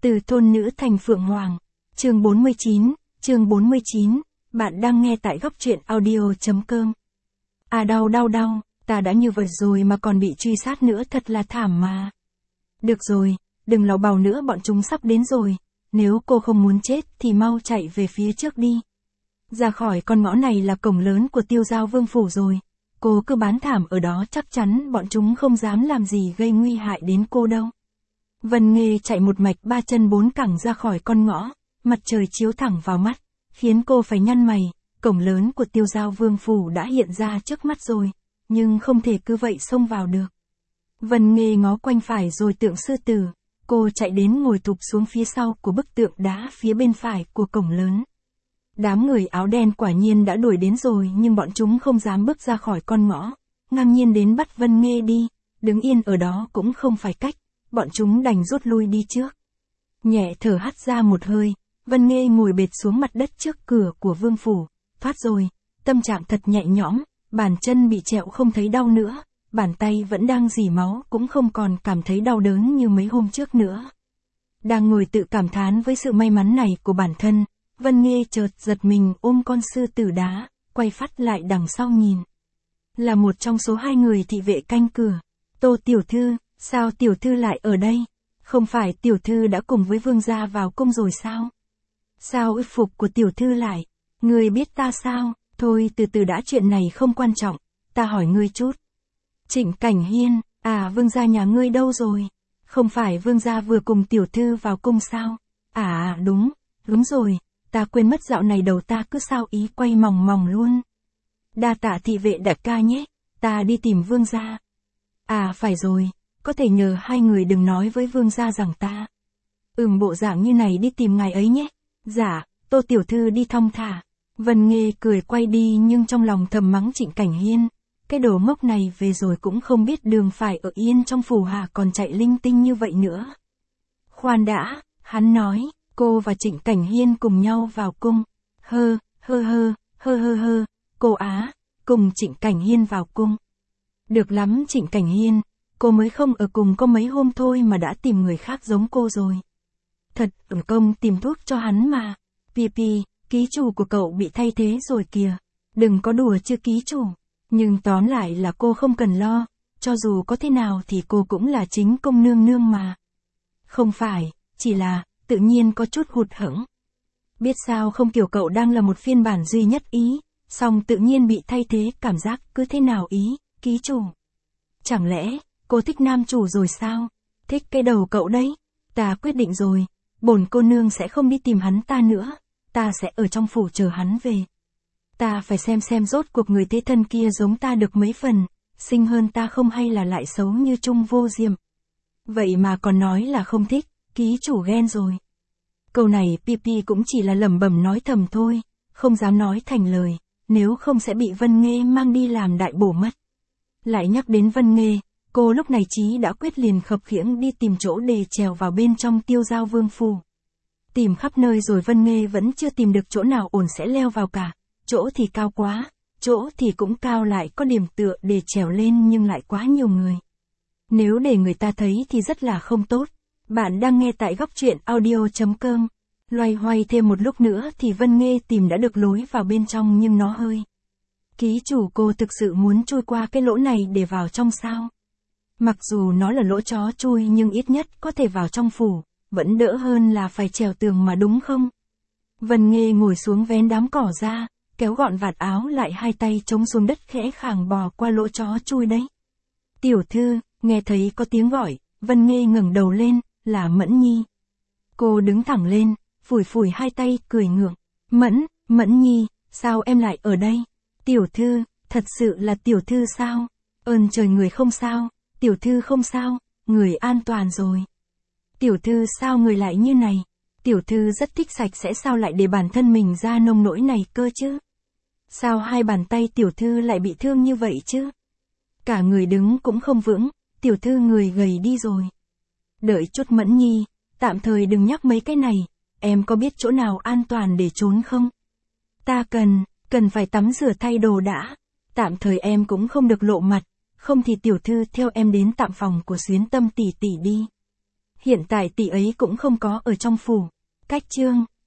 Từ thôn nữ thành phượng hoàng. Chương 49, bạn đang nghe tại góc truyện audio.com. À đau, ta đã như vậy rồi mà còn bị truy sát nữa, thật là thảm mà. Được rồi, đừng làu bàu nữa, bọn chúng sắp đến rồi. Nếu cô không muốn chết thì mau chạy về phía trước đi. Ra khỏi con ngõ này là cổng lớn của Tiêu Giao Vương phủ rồi. Cô cứ bán thảm ở đó, chắc chắn bọn chúng không dám làm gì gây nguy hại đến cô đâu. Vân Nghê chạy một mạch ba chân bốn cẳng ra khỏi con ngõ, mặt trời chiếu thẳng vào mắt, khiến cô phải nhăn mày. Cổng lớn của Tiêu Giao Vương phủ đã hiện ra trước mắt rồi, nhưng không thể cứ vậy xông vào được. Vân Nghê ngó quanh phải rồi tượng sư tử, cô chạy đến ngồi thụp xuống phía sau của bức tượng đá phía bên phải của cổng lớn. Đám người áo đen quả nhiên đã đuổi đến rồi, nhưng bọn chúng không dám bước ra khỏi con ngõ, ngang nhiên đến bắt Vân Nghê đi, đứng yên ở đó cũng không phải cách, bọn chúng đành rút lui đi trước. Nhẹ thở hắt ra một hơi, Vân Nghê ngồi bệt xuống mặt đất trước cửa của vương phủ, thoát rồi, tâm trạng thật nhẹ nhõm, bàn chân bị trẹo không thấy đau nữa, bàn tay vẫn đang rỉ máu cũng không còn cảm thấy đau đớn như mấy hôm trước nữa. Đang ngồi tự cảm thán với sự may mắn này của bản thân, Vân Nghê chợt giật mình ôm con sư tử đá, quay phát lại đằng sau nhìn. Là một trong số hai người thị vệ canh cửa. Tô tiểu thư, sao tiểu thư lại ở đây? Không phải tiểu thư đã cùng với vương gia vào cung rồi sao? Sao y phục của tiểu thư lại? Ngươi biết ta sao? Thôi từ từ đã, chuyện này không quan trọng, ta hỏi ngươi chút. Trịnh Cảnh Hiên, à vương gia nhà ngươi đâu rồi? Không phải vương gia vừa cùng tiểu thư vào cung sao? À đúng rồi, ta quên mất dạo này đầu ta cứ sao ý quay mòng mòng luôn. Đa tạ thị vệ đại ca nhé, ta đi tìm vương gia. À phải rồi, có thể nhờ hai người đừng nói với vương gia rằng ta. Bộ dạng như này đi tìm ngài ấy nhé. Dạ, Tô tiểu thư đi thong thả. Vân Nghê cười quay đi nhưng trong lòng thầm mắng Trịnh Cảnh Hiên. Cái đồ ngốc này về rồi cũng không biết đường phải ở yên trong phủ hạ, còn chạy linh tinh như vậy nữa. Khoan đã, hắn nói, cô và Trịnh Cảnh Hiên cùng nhau vào cung. Cô á, cùng Trịnh Cảnh Hiên vào cung. Được lắm Trịnh Cảnh Hiên, cô mới không ở cùng có mấy hôm thôi mà đã tìm người khác giống cô rồi. Thật công tìm thuốc cho hắn mà. Pipi, ký chủ của cậu bị thay thế rồi kìa. Đừng có đùa chứ ký chủ. Nhưng tóm lại là cô không cần lo, cho dù có thế nào thì cô cũng là chính công nương nương mà. Không phải, chỉ là, tự nhiên có chút hụt hẫng. Biết sao không, kiểu cậu đang là một phiên bản duy nhất ý, xong tự nhiên bị thay thế, cảm giác cứ thế nào ý, ký chủ. Chẳng lẽ, cô thích nam chủ rồi sao? Thích cái đầu cậu đấy. Ta quyết định rồi, bổn cô nương sẽ không đi tìm hắn ta nữa, ta sẽ ở trong phủ chờ hắn về. Ta phải xem rốt cuộc người thế thân kia giống ta được mấy phần, xinh hơn ta không hay là lại xấu như Trung Vô Diệm. Vậy mà còn nói là không thích, ký chủ ghen rồi. Câu này Pipi cũng chỉ là lẩm bẩm nói thầm thôi, không dám nói thành lời, nếu không sẽ bị Vân Nghê mang đi làm đại bổ mất. Lại nhắc đến Vân Nghê, cô lúc này chí đã quyết liền khập khiễng đi tìm chỗ để trèo vào bên trong Tiêu Giao Vương phủ. Tìm khắp nơi rồi Vân Nghê vẫn chưa tìm được chỗ nào ổn sẽ leo vào cả. Chỗ thì cao quá, chỗ thì cũng cao lại có điểm tựa để trèo lên nhưng lại quá nhiều người. Nếu để người ta thấy thì rất là không tốt. Bạn đang nghe tại góc truyện audio.com. Loay hoay thêm một lúc nữa thì Vân Nghê tìm đã được lối vào bên trong nhưng nó hơi. Ký chủ, cô thực sự muốn chui qua cái lỗ này để vào trong sao? Mặc dù nó là lỗ chó chui nhưng ít nhất có thể vào trong phủ, vẫn đỡ hơn là phải trèo tường mà đúng không? Vân Nghê ngồi xuống vén đám cỏ ra, kéo gọn vạt áo lại, hai tay chống xuống đất khẽ khàng bò qua lỗ chó chui đấy. Tiểu thư, nghe thấy có tiếng gọi, Vân Nghê ngẩng đầu lên, là Mẫn Nhi. Cô đứng thẳng lên, phủi hai tay cười ngượng. Mẫn Nhi, sao em lại ở đây? Tiểu thư, thật sự là tiểu thư sao? Ơn trời, người không sao, tiểu thư không sao, người an toàn rồi. Tiểu thư sao người lại như này? Tiểu thư rất thích sạch sẽ, sao lại để bản thân mình ra nông nỗi này cơ chứ? Sao hai bàn tay tiểu thư lại bị thương như vậy chứ? Cả người đứng cũng không vững, tiểu thư người gầy đi rồi. Đợi chút Mẫn Nhi, tạm thời đừng nhắc mấy cái này, em có biết chỗ nào an toàn để trốn không? Ta cần phải tắm rửa thay đồ đã, tạm thời em cũng không được lộ mặt, không thì tiểu thư theo em đến tạm phòng của Xuyến Tâm tỷ tỷ đi. Hiện tại tỷ ấy cũng không có ở trong phủ. Cách chương